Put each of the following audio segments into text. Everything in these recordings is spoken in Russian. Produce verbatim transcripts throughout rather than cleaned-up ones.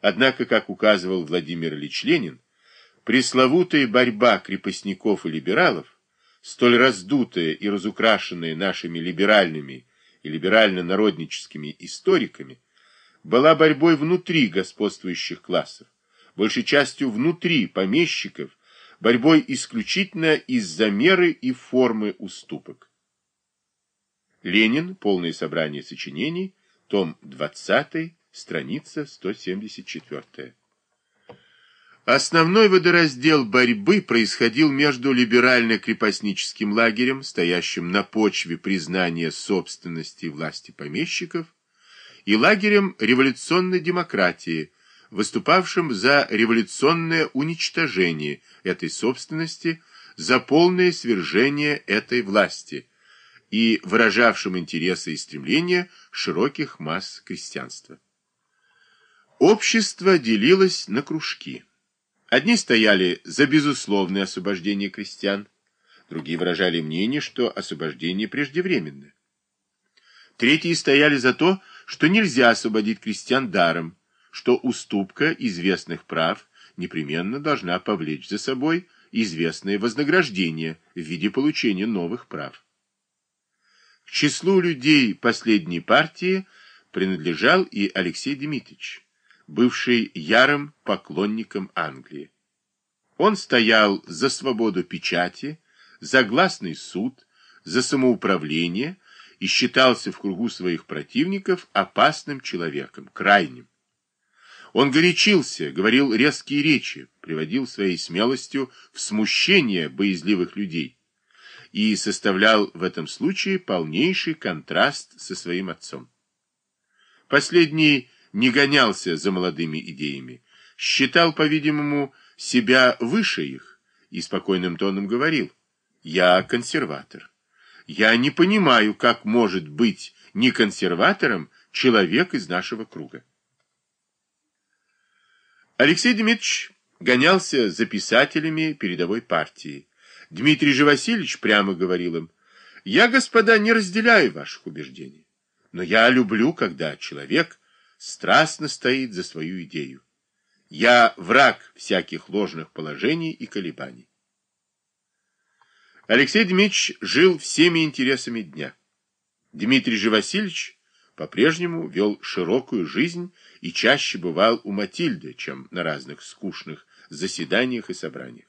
Однако, как указывал Владимир Ильич Ленин, пресловутая борьба крепостников и либералов, столь раздутая и разукрашенная нашими либеральными и либерально-народническими историками, была борьбой внутри господствующих классов, большей частью внутри помещиков, борьбой исключительно из-за меры и формы уступок. Ленин. Полное собрание сочинений. Том двадцатый. Страница сто семьдесят четыре. Основной водораздел борьбы происходил между либерально-крепостническим лагерем, стоящим на почве признания собственности и власти помещиков, и лагерем революционной демократии, выступавшим за революционное уничтожение этой собственности, за полное свержение этой власти и выражавшим интересы и стремления широких масс крестьянства. Общество делилось на кружки. Одни стояли за безусловное освобождение крестьян, другие выражали мнение, что освобождение преждевременное. Третьи стояли за то, что нельзя освободить крестьян даром, что уступка известных прав непременно должна повлечь за собой известное вознаграждение в виде получения новых прав. К числу людей последней партии принадлежал и Алексей Дмитриевич, бывший ярым поклонником Англии. Он стоял за свободу печати, за гласный суд, за самоуправление и считался в кругу своих противников опасным человеком, крайним. Он горячился, говорил резкие речи, приводил своей смелостью в смущение боязливых людей и составлял в этом случае полнейший контраст со своим отцом. Последний не гонялся за молодыми идеями, считал, по-видимому, себя выше их и спокойным тоном говорил: «Я консерватор. Я не понимаю, как может быть не консерватором человек из нашего круга». Алексей Дмитриевич гонялся за писателями передовой партии. Дмитрий же Васильевич прямо говорил им: «Я, господа, не разделяю ваших убеждений, но я люблю, когда человек страстно стоит за свою идею. Я враг всяких ложных положений и колебаний». Алексей Дмитриевич жил всеми интересами дня. Дмитрий же Васильевич по-прежнему вел широкую жизнь и чаще бывал у Матильды, чем на разных скучных заседаниях и собраниях.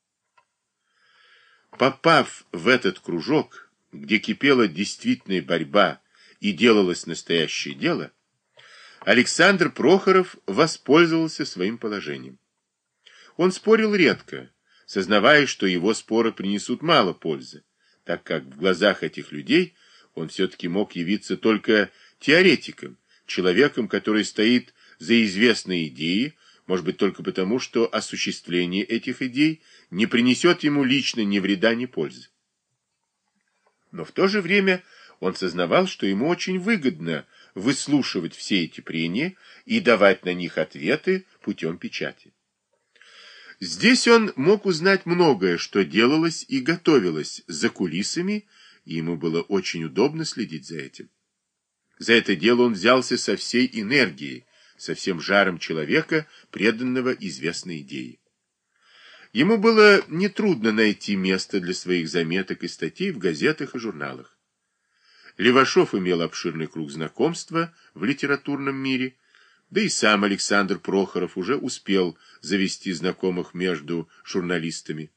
Попав в этот кружок, где кипела действительная борьба и делалось настоящее дело, Александр Прохоров воспользовался своим положением. Он спорил редко, сознавая, что его споры принесут мало пользы, так как в глазах этих людей он все-таки мог явиться только теоретиком, человеком, который стоит за известные идеи, может быть только потому, что осуществление этих идей не принесет ему лично ни вреда, ни пользы. Но в то же время он сознавал, что ему очень выгодно выслушивать все эти прения и давать на них ответы путем печати. Здесь он мог узнать многое, что делалось и готовилось за кулисами, и ему было очень удобно следить за этим. За это дело он взялся со всей энергией, со всем жаром человека, преданного известной идее. Ему было нетрудно найти место для своих заметок и статей в газетах и журналах. Левашов имел обширный круг знакомства в литературном мире, да и сам Александр Прохоров уже успел завести знакомых между журналистами.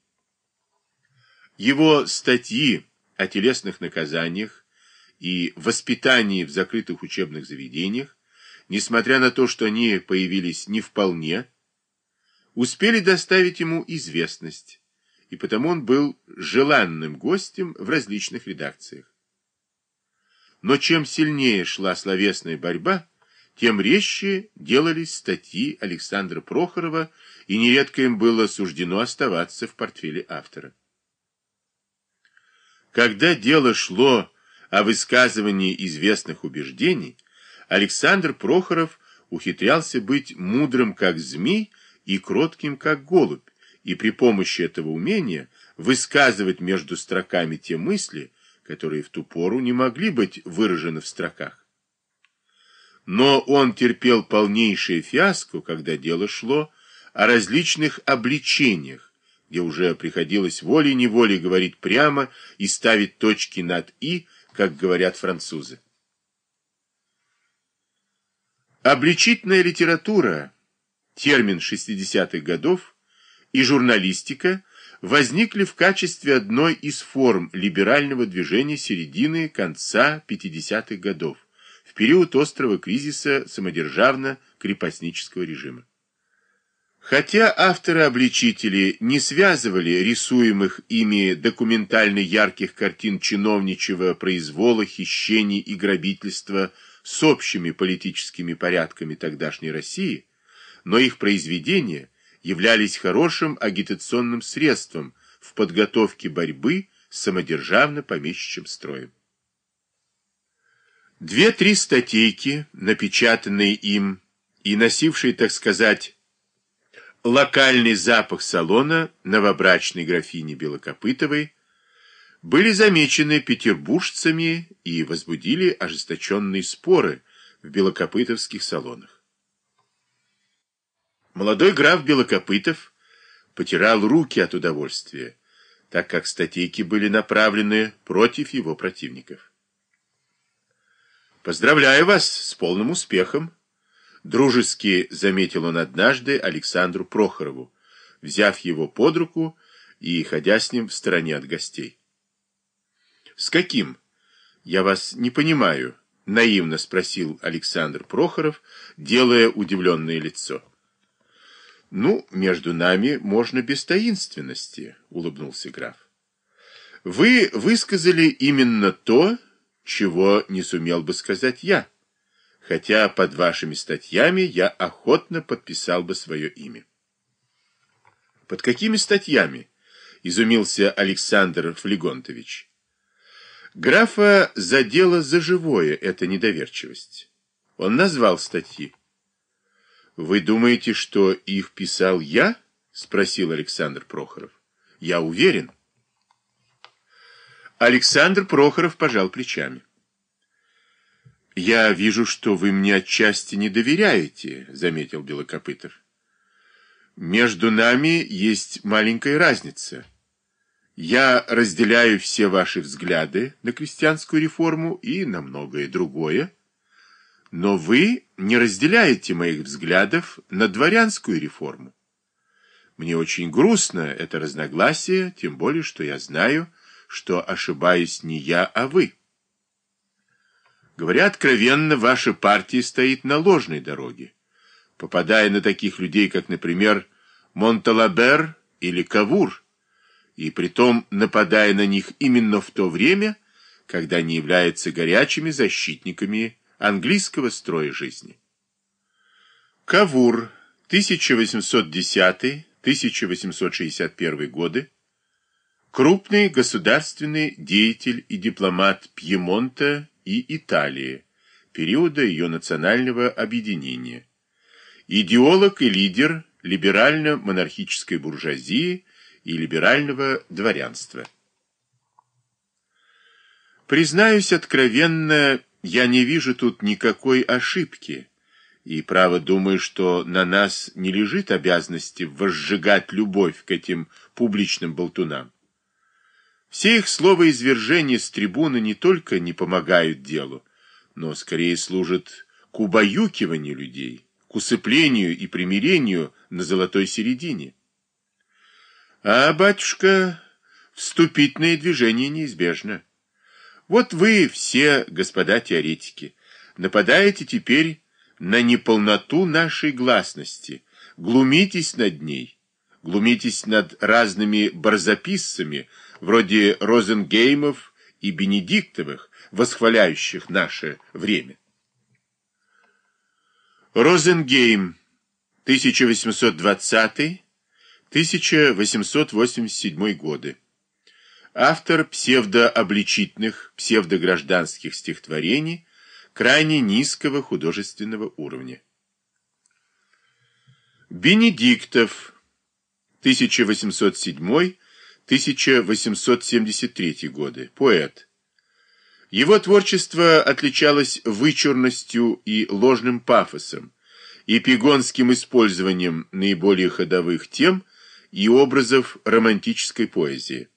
Его статьи о телесных наказаниях и воспитании в закрытых учебных заведениях, несмотря на то, что они появились не вполне, успели доставить ему известность, и потому он был желанным гостем в различных редакциях. Но чем сильнее шла словесная борьба, тем резче делались статьи Александра Прохорова, и нередко им было суждено оставаться в портфеле автора. Когда дело шло о высказывании известных убеждений, Александр Прохоров ухитрялся быть мудрым как змей и кротким как голубь, и при помощи этого умения высказывать между строками те мысли, которые в ту пору не могли быть выражены в строках. но он терпел полнейшее фиаско, когда дело шло о различных обличениях, где уже приходилось волей-неволей говорить прямо и ставить точки над «и», как говорят французы. Обличительная литература, термин шестидесятых годов, и журналистика возникли в качестве одной из форм либерального движения середины конца пятидесятых годов, в период острого кризиса самодержавно-крепостнического режима. Хотя авторы-обличители не связывали рисуемых ими документально ярких картин чиновничьего произвола, хищений и грабительства с общими политическими порядками тогдашней России, но их произведения являлись хорошим агитационным средством в подготовке борьбы с самодержавно-помещичьим строем. Две-три статейки, напечатанные им и носившие, так сказать, локальный запах салона новобрачной графини Белокопытовой, были замечены петербуржцами и возбудили ожесточенные споры в белокопытовских салонах. Молодой граф Белокопытов потирал руки от удовольствия, так как статейки были направлены против его противников. «Поздравляю вас с полным успехом», — дружески заметил он однажды Александру Прохорову, взяв его под руку и ходя с ним в стороне от гостей. «С каким? Я вас не понимаю», — наивно спросил Александр Прохоров, делая удивленное лицо. «Ну, между нами можно без таинственности», — улыбнулся граф. «Вы высказали именно то, чего не сумел бы сказать я, хотя под вашими статьями я охотно подписал бы свое имя». «Под какими статьями?» — изумился Александр Флегонтович. Графа задела за живое эта недоверчивость. Он назвал статьи. «Вы думаете, что их писал я?» — спросил Александр Прохоров. «Я уверен». Александр Прохоров пожал плечами. «Я вижу, что вы мне отчасти не доверяете», — заметил Белокопытов. «Между нами есть маленькая разница. Я разделяю все ваши взгляды на крестьянскую реформу и на многое другое, но вы не разделяете моих взглядов на дворянскую реформу. Мне очень грустно это разногласие, тем более, что я знаю, что ошибаюсь не я, а вы. Говоря откровенно, ваша партия стоит на ложной дороге, попадая на таких людей, как, например, Монталабер или Кавур, и притом нападая на них именно в то время, когда они являются горячими защитниками английского строя жизни. Кавур, тысяча восемьсот десятый — тысяча восемьсот шестьдесят первый годы, крупный государственный деятель и дипломат Пьемонта и Италии, периода ее национального объединения, идеолог и лидер либерально-монархической буржуазии и либерального дворянства. Признаюсь откровенно, я не вижу тут никакой ошибки, и право думаю, что на нас не лежит обязанности возжигать любовь к этим публичным болтунам. Все их словоизвержения с трибуны не только не помогают делу, но скорее служат к убаюкиванию людей, к усыплению и примирению на золотой середине. А, батюшка, вступительное движение неизбежно. Вот вы все, господа теоретики, нападаете теперь на неполноту нашей гласности, глумитесь над ней, глумитесь над разными барзаписцами, вроде Розенгеймов и Бенедиктовых, восхваляющих наше время. Розенгейм, тысяча восемьсот двадцатый — тысяча восемьсот восемьдесят седьмой годы. Автор псевдообличительных, псевдогражданских стихотворений крайне низкого художественного уровня. Бенедиктов, тысяча восемьсот седьмой — тысяча восемьсот семьдесят третий годы, поэт. Его творчество отличалось вычурностью и ложным пафосом, эпигонским использованием наиболее ходовых тем и образов романтической поэзии.